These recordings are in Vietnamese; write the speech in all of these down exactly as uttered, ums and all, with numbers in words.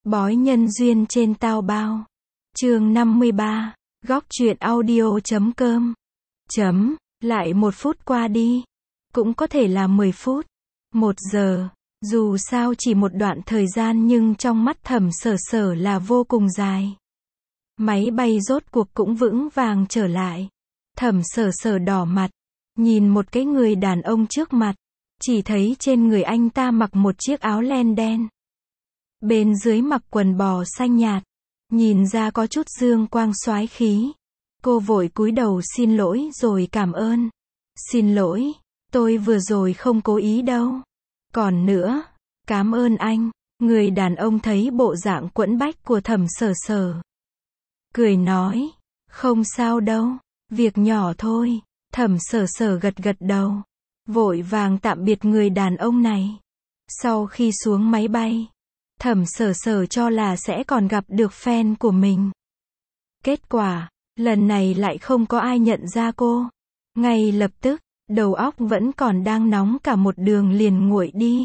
Bói nhân duyên trên tao bao. Chương năm mươi ba. Góc truyện audio chấm com. Chấm. Lại một phút qua đi. Cũng có thể là mười phút. Một giờ. Dù sao chỉ một đoạn thời gian nhưng trong mắt Thẩm Sở Sở là vô cùng dài. Máy bay rốt cuộc cũng vững vàng trở lại. Thẩm Sở Sở đỏ mặt. Nhìn một cái người đàn ông trước mặt. Chỉ thấy trên người anh ta mặc một chiếc áo len đen. Bên dưới mặc quần bò xanh nhạt. Nhìn ra có chút dương quang soái khí. Cô vội cúi đầu xin lỗi rồi cảm ơn. Xin lỗi, tôi vừa rồi không cố ý đâu. Còn nữa, cảm ơn anh. Người đàn ông thấy bộ dạng quẫn bách của Thẩm Sở Sở. Cười nói, không sao đâu, việc nhỏ thôi. Thẩm Sở Sở gật gật đầu. Vội vàng tạm biệt người đàn ông này. Sau khi xuống máy bay, Thẩm Sở Sở cho là sẽ còn gặp được fan của mình. Kết quả, lần này lại không có ai nhận ra cô. Ngay lập tức, đầu óc vẫn còn đang nóng cả một đường liền nguội đi.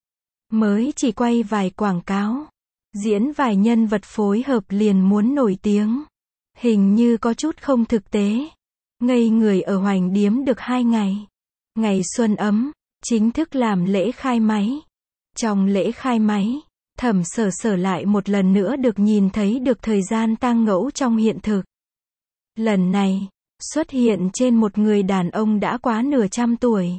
Mới chỉ quay vài quảng cáo, diễn vài nhân vật phối hợp liền muốn nổi tiếng. Hình như có chút không thực tế. Ngây người ở Hoành Điếm được hai ngày. Ngày xuân ấm, chính thức làm lễ khai máy. Trong lễ khai máy, Thẩm Sở Sở lại một lần nữa được nhìn thấy được thời gian tang ngẫu trong hiện thực. Lần này, xuất hiện trên một người đàn ông đã quá nửa trăm tuổi.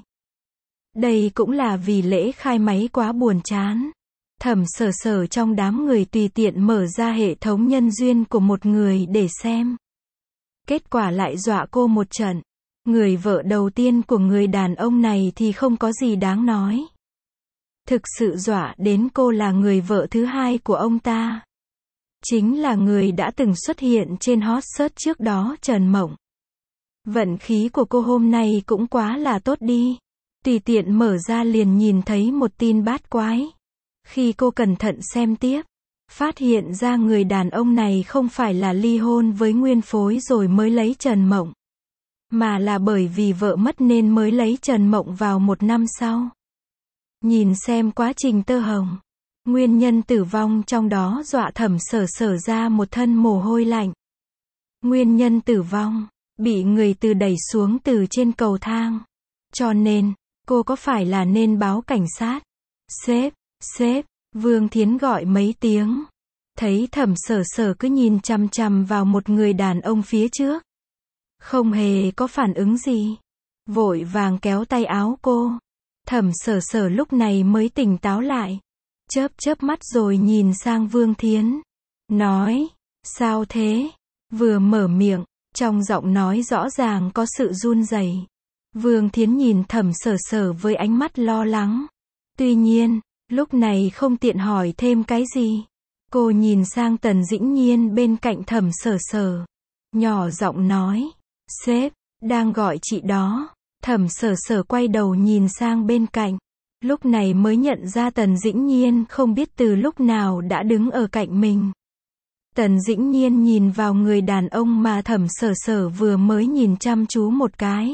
Đây cũng là vì lễ khai máy quá buồn chán. Thẩm Sở Sở trong đám người tùy tiện mở ra hệ thống nhân duyên của một người để xem. Kết quả lại dọa cô một trận. Người vợ đầu tiên của người đàn ông này thì không có gì đáng nói. Thực sự dọa đến cô là người vợ thứ hai của ông ta. Chính là người đã từng xuất hiện trên hot search trước đó, Trần Mộng. Vận khí của cô hôm nay cũng quá là tốt đi. Tùy tiện mở ra liền nhìn thấy một tin bát quái. Khi cô cẩn thận xem tiếp, phát hiện ra người đàn ông này không phải là ly hôn với nguyên phối rồi mới lấy Trần Mộng. Mà là bởi vì vợ mất nên mới lấy Trần Mộng vào một năm sau. Nhìn xem quá trình tơ hồng. Nguyên nhân tử vong trong đó dọa Thẩm Sở Sở ra một thân mồ hôi lạnh. Nguyên nhân tử vong, bị người từ đẩy xuống từ trên cầu thang. Cho nên, cô có phải là nên báo cảnh sát? Sếp, sếp, Vương Thiến gọi mấy tiếng. Thấy Thẩm Sở Sở cứ nhìn chằm chằm vào một người đàn ông phía trước. Không hề có phản ứng gì. Vội vàng kéo tay áo cô. Thẩm Sở Sở lúc này mới tỉnh táo lại. Chớp chớp mắt rồi nhìn sang Vương Thiến. Nói, sao thế? Vừa mở miệng, trong giọng nói rõ ràng có sự run rẩy. Vương Thiến nhìn Thẩm Sở Sở với ánh mắt lo lắng. Tuy nhiên, lúc này không tiện hỏi thêm cái gì. Cô nhìn sang Tần Dĩnh Nhiên bên cạnh Thẩm Sở Sở. Nhỏ giọng nói, sếp, đang gọi chị đó. Thẩm Sở Sở quay đầu nhìn sang bên cạnh. Lúc này mới nhận ra Tần Dĩnh Nhiên không biết từ lúc nào đã đứng ở cạnh mình. Tần Dĩnh Nhiên nhìn vào người đàn ông mà Thẩm Sở Sở vừa mới nhìn chăm chú một cái.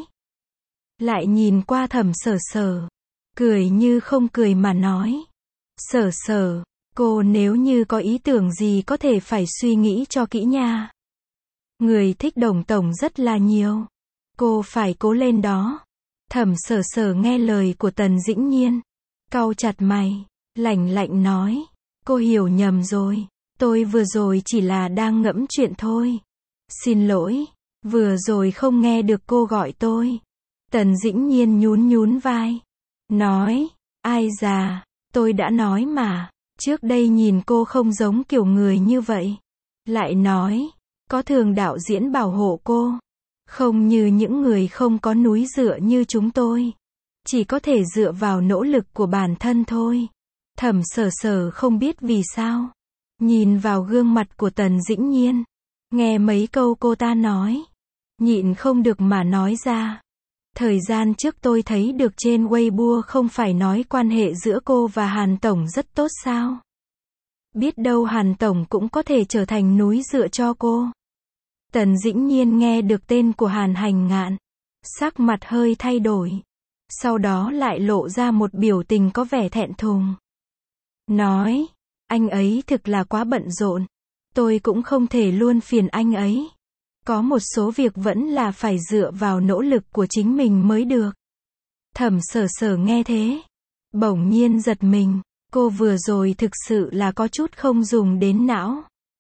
Lại nhìn qua Thẩm Sở Sở. Cười như không cười mà nói. Sở Sở, cô nếu như có ý tưởng gì có thể phải suy nghĩ cho kỹ nha. Người thích Đồng Tổng rất là nhiều. Cô phải cố lên đó. Thẩm Sở Sở nghe lời của Tần Dĩnh Nhiên. Cau chặt mày, lạnh lạnh nói. Cô hiểu nhầm rồi. Tôi vừa rồi chỉ là đang ngẫm chuyện thôi. Xin lỗi, vừa rồi không nghe được cô gọi tôi. Tần Dĩnh Nhiên nhún nhún vai. Nói, ai già, tôi đã nói mà. Trước đây nhìn cô không giống kiểu người như vậy. Lại nói, có thường đạo diễn bảo hộ cô. Không như những người không có núi dựa như chúng tôi. Chỉ có thể dựa vào nỗ lực của bản thân thôi. Thẩm Sở Sở không biết vì sao. Nhìn vào gương mặt của Tần Dĩnh Nhiên. Nghe mấy câu cô ta nói. Nhịn không được mà nói ra. Thời gian trước tôi thấy được trên Weibo không phải nói quan hệ giữa cô và Hàn Tổng rất tốt sao? Biết đâu Hàn Tổng cũng có thể trở thành núi dựa cho cô. Tần Dĩnh Nhiên nghe được tên của Hàn Hành Ngạn. Sắc mặt hơi thay đổi. Sau đó lại lộ ra một biểu tình có vẻ thẹn thùng. Nói, Anh ấy thực là quá bận rộn. Tôi cũng không thể luôn phiền anh ấy. Có một số việc vẫn là phải dựa vào nỗ lực của chính mình mới được. Thẩm Sở Sở nghe thế, bỗng nhiên giật mình. Cô vừa rồi thực sự là có chút không dùng đến não.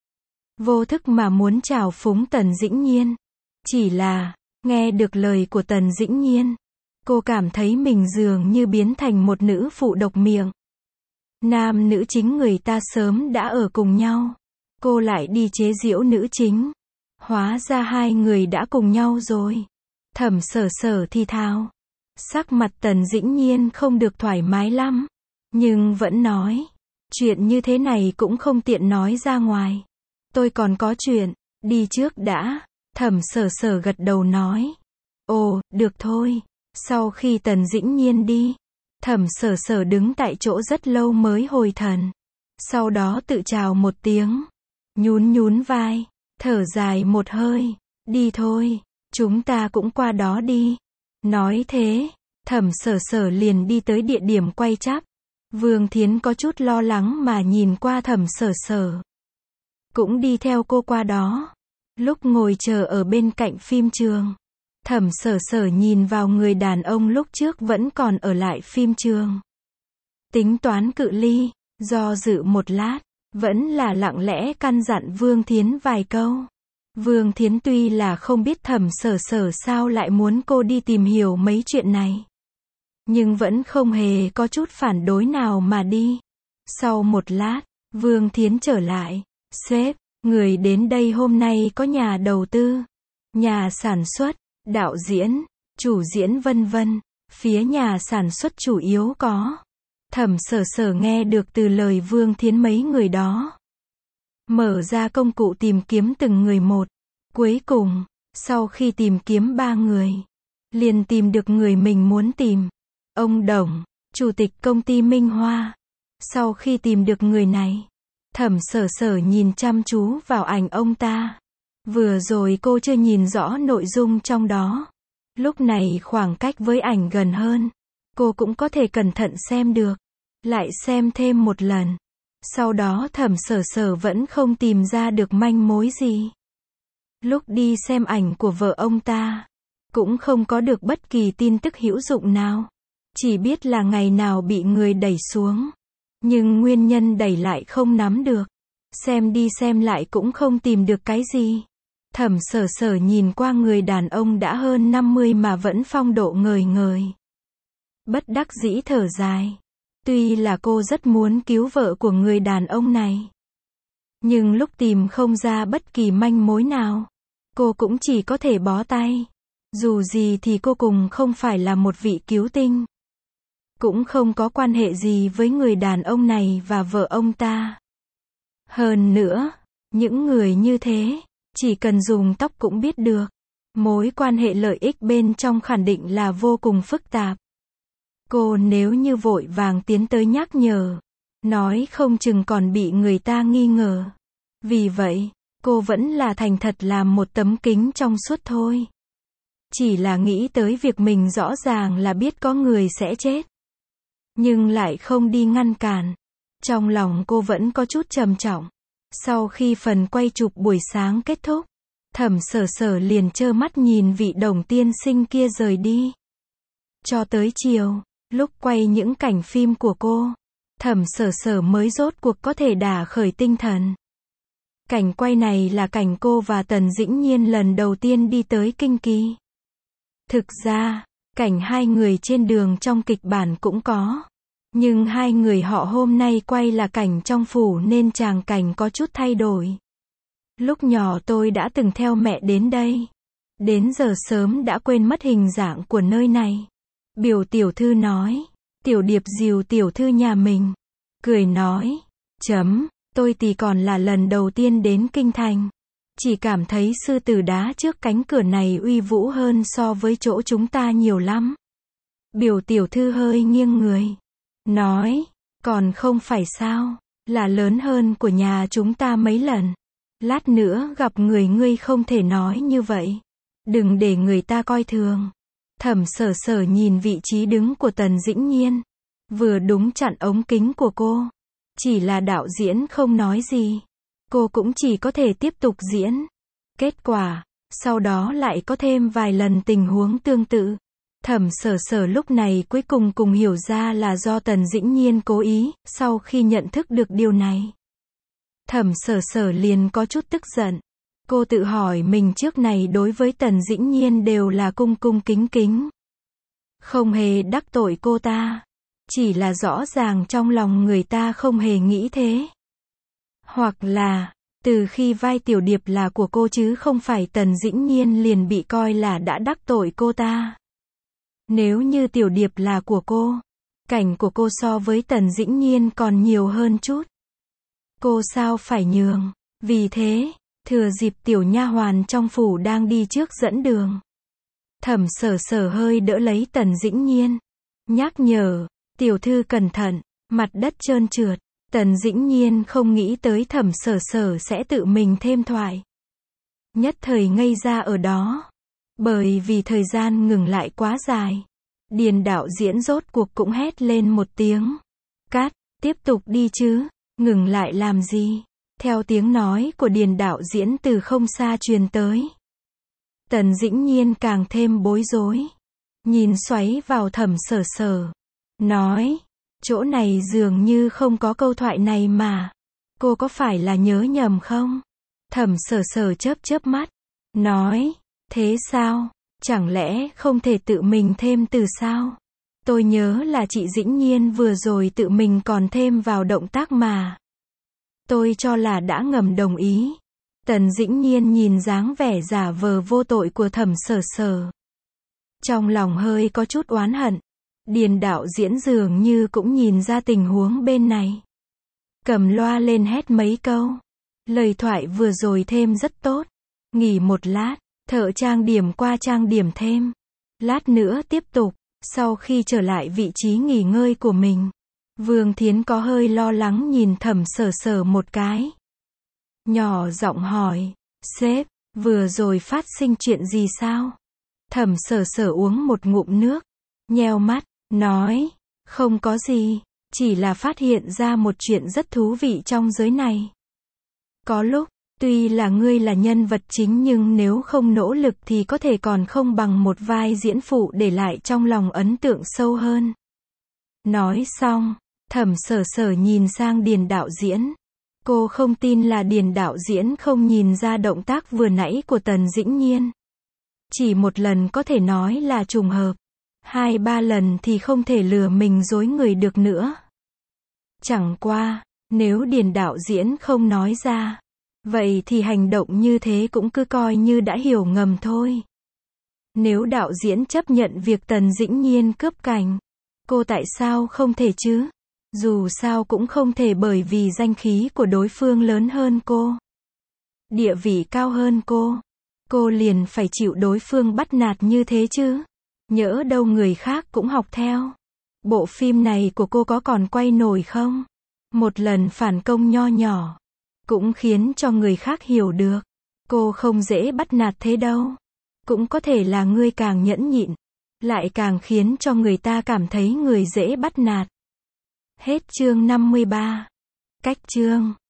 Vô thức mà muốn chào phúng Tần Dĩnh Nhiên. Chỉ là, nghe được lời của Tần Dĩnh Nhiên, cô cảm thấy mình dường như biến thành một nữ phụ độc miệng. Nam nữ chính người ta sớm đã ở cùng nhau. Cô lại đi chế giễu nữ chính. Hóa ra hai người đã cùng nhau rồi. Thẩm Sở Sở thì thào. Sắc mặt Tần Dĩnh Nhiên không được thoải mái lắm. Nhưng vẫn nói. Chuyện như thế này cũng không tiện nói ra ngoài. Tôi còn có chuyện. Đi trước đã. Thẩm Sở Sở gật đầu nói. Ồ, được thôi. Sau khi Tần Dĩnh Nhiên đi, Thẩm Sở Sở đứng tại chỗ rất lâu mới hồi thần. Sau đó tự chào một tiếng. Nhún nhún vai. Thở dài một hơi. Đi thôi. Chúng ta cũng qua đó đi. Nói thế, Thẩm Sở Sở liền đi tới địa điểm quay chắp. Vương Thiến có chút lo lắng mà nhìn qua Thẩm Sở Sở. Cũng đi theo cô qua đó. Lúc ngồi chờ ở bên cạnh phim trường, Thẩm Sở Sở nhìn vào người đàn ông lúc trước vẫn còn ở lại phim trường. Tính toán cự ly, do dự một lát, vẫn là lặng lẽ căn dặn Vương Thiến vài câu. Vương Thiến tuy là không biết Thẩm Sở Sở sao lại muốn cô đi tìm hiểu mấy chuyện này, nhưng vẫn không hề có chút phản đối nào mà đi. Sau một lát, Vương Thiến trở lại. Sếp, người đến đây hôm nay có nhà đầu tư, nhà sản xuất, đạo diễn, chủ diễn vân vân. Phía nhà sản xuất chủ yếu có. Thẩm Sở Sở nghe được từ lời Vương Thiến mấy người đó. Mở ra công cụ tìm kiếm từng người một. Cuối cùng, sau khi tìm kiếm ba người, liền tìm được người mình muốn tìm. Ông Đồng, chủ tịch công ty Minh Hoa. Sau khi tìm được người này, Thẩm Sở Sở nhìn chăm chú vào ảnh ông ta. Vừa rồi cô chưa nhìn rõ nội dung trong đó. Lúc này khoảng cách với ảnh gần hơn, cô cũng có thể cẩn thận xem được. Lại xem thêm một lần. Sau đó Thẩm Sở Sở vẫn không tìm ra được manh mối gì. Lúc đi xem ảnh của vợ ông ta, cũng không có được bất kỳ tin tức hữu dụng nào. Chỉ biết là ngày nào bị người đẩy xuống. Nhưng nguyên nhân đẩy lại không nắm được. Xem đi xem lại cũng không tìm được cái gì. Thẩm Sở Sở nhìn qua người đàn ông đã hơn năm mươi mà vẫn phong độ ngời ngời. Bất đắc dĩ thở dài. Tuy là cô rất muốn cứu vợ của người đàn ông này, nhưng lúc tìm không ra bất kỳ manh mối nào, cô cũng chỉ có thể bó tay. Dù gì thì cô cùng không phải là một vị cứu tinh, cũng không có quan hệ gì với người đàn ông này và vợ ông ta. Hơn nữa, những người như thế, chỉ cần dùng tóc cũng biết được. Mối quan hệ lợi ích bên trong khẳng định là vô cùng phức tạp. Cô nếu như vội vàng tiến tới nhắc nhở, nói không chừng còn bị người ta nghi ngờ. Vì vậy, cô vẫn là thành thật làm một tấm kính trong suốt thôi. Chỉ là nghĩ tới việc mình rõ ràng là biết có người sẽ chết, nhưng lại không đi ngăn cản. Trong lòng cô vẫn có chút trầm trọng. Sau khi phần quay chụp buổi sáng kết thúc, Thẩm Sở Sở liền trơ mắt nhìn vị Đồng tiên sinh kia rời đi. Cho tới chiều, lúc quay những cảnh phim của cô, Thẩm Sở Sở mới rốt cuộc có thể đả khởi tinh thần. Cảnh quay này là cảnh cô và Tần Dĩnh Nhiên lần đầu tiên đi tới Kinh Kỳ. Thực ra, cảnh hai người trên đường trong kịch bản cũng có. Nhưng hai người họ hôm nay quay là cảnh trong phủ nên tràng cảnh có chút thay đổi. Lúc nhỏ tôi đã từng theo mẹ đến đây. Đến giờ sớm đã quên mất hình dạng của nơi này. Biểu tiểu thư nói. Tiểu Điệp dìu tiểu thư nhà mình. Cười nói. Chấm, tôi thì còn là lần đầu tiên đến Kinh Thành. Chỉ cảm thấy sư tử đá trước cánh cửa này uy vũ hơn so với chỗ chúng ta nhiều lắm. Biểu tiểu thư hơi nghiêng người. Nói, còn không phải sao, là lớn hơn của nhà chúng ta mấy lần. Lát nữa gặp người ngươi không thể nói như vậy. Đừng để người ta coi thường. Thẩm Sở Sở nhìn vị trí đứng của Tần Dĩnh Nhiên. Vừa đúng chặn ống kính của cô. Chỉ là đạo diễn không nói gì. Cô cũng chỉ có thể tiếp tục diễn. Kết quả, sau đó lại có thêm vài lần tình huống tương tự. Thẩm Sở Sở lúc này cuối cùng cùng hiểu ra là do Tần Dĩnh Nhiên cố ý, sau khi nhận thức được điều này. Thẩm Sở Sở liền có chút tức giận. Cô tự hỏi mình trước này đối với Tần Dĩnh Nhiên đều là cung cung kính kính. Không hề đắc tội cô ta. Chỉ là rõ ràng trong lòng người ta không hề nghĩ thế. Hoặc là, từ khi vai tiểu điệp là của cô chứ không phải Tần Dĩnh Nhiên liền bị coi là đã đắc tội cô ta. Nếu như tiểu điệp là của cô, cảnh của cô so với Tần Dĩnh Nhiên còn nhiều hơn chút. Cô sao phải nhường? Vì thế, thừa dịp tiểu nha hoàn trong phủ đang đi trước dẫn đường. Thẩm Sở Sở hơi đỡ lấy Tần Dĩnh Nhiên. Nhắc nhở, tiểu thư cẩn thận, mặt đất trơn trượt. Tần Dĩnh Nhiên không nghĩ tới Thẩm Sở Sở sẽ tự mình thêm thoại. Nhất thời ngây ra ở đó. Bởi vì thời gian ngừng lại quá dài. Điền đạo diễn rốt cuộc cũng hét lên một tiếng. Cát, tiếp tục đi chứ, ngừng lại làm gì? Theo tiếng nói của Điền đạo diễn từ không xa truyền tới. Tần Dĩnh Nhiên càng thêm bối rối. Nhìn xoáy vào Thẩm Sở Sở. Nói, chỗ này dường như không có câu thoại này mà. Cô có phải là nhớ nhầm không? Thẩm Sở Sở chớp chớp mắt. Nói, thế sao? Chẳng lẽ không thể tự mình thêm từ sao? Tôi nhớ là chị Dĩnh Nhiên vừa rồi tự mình còn thêm vào động tác mà. Tôi cho là đã ngầm đồng ý. Tần Dĩnh Nhiên nhìn dáng vẻ giả vờ vô tội của Thẩm Sở Sở. Trong lòng hơi có chút oán hận. Điền đạo diễn dường như cũng nhìn ra tình huống bên này. Cầm loa lên hét mấy câu. Lời thoại vừa rồi thêm rất tốt. Nghỉ một lát, thợ trang điểm qua trang điểm thêm. Lát nữa tiếp tục. Sau khi trở lại vị trí nghỉ ngơi của mình, Vương Thiến có hơi lo lắng nhìn Thẩm Sở Sở một cái. Nhỏ giọng hỏi, sếp, vừa rồi phát sinh chuyện gì sao? Thẩm Sở Sở uống một ngụm nước, nheo mắt, nói, không có gì, chỉ là phát hiện ra một chuyện rất thú vị trong giới này. Có lúc, tuy là ngươi là nhân vật chính nhưng nếu không nỗ lực thì có thể còn không bằng một vai diễn phụ để lại trong lòng ấn tượng sâu hơn. Nói xong, Thẩm Sở Sở nhìn sang Điền đạo diễn. Cô không tin là Điền đạo diễn không nhìn ra động tác vừa nãy của Tần Dĩnh Nhiên. Chỉ một lần có thể nói là trùng hợp. Hai ba lần thì không thể lừa mình dối người được nữa. Chẳng qua, nếu Điền đạo diễn không nói ra, vậy thì hành động như thế cũng cứ coi như đã hiểu ngầm thôi. Nếu đạo diễn chấp nhận việc Tần Dĩnh Nhiên cướp cảnh, cô tại sao không thể chứ? Dù sao cũng không thể bởi vì danh khí của đối phương lớn hơn cô, địa vị cao hơn cô, cô liền phải chịu đối phương bắt nạt như thế chứ. Nhỡ đâu người khác cũng học theo. Bộ phim này của cô có còn quay nổi không? Một lần phản công nho nhỏ cũng khiến cho người khác hiểu được cô không dễ bắt nạt thế đâu. Cũng có thể là ngươi càng nhẫn nhịn, lại càng khiến cho người ta cảm thấy người dễ bắt nạt. Hết chương năm mươi ba. Cách chương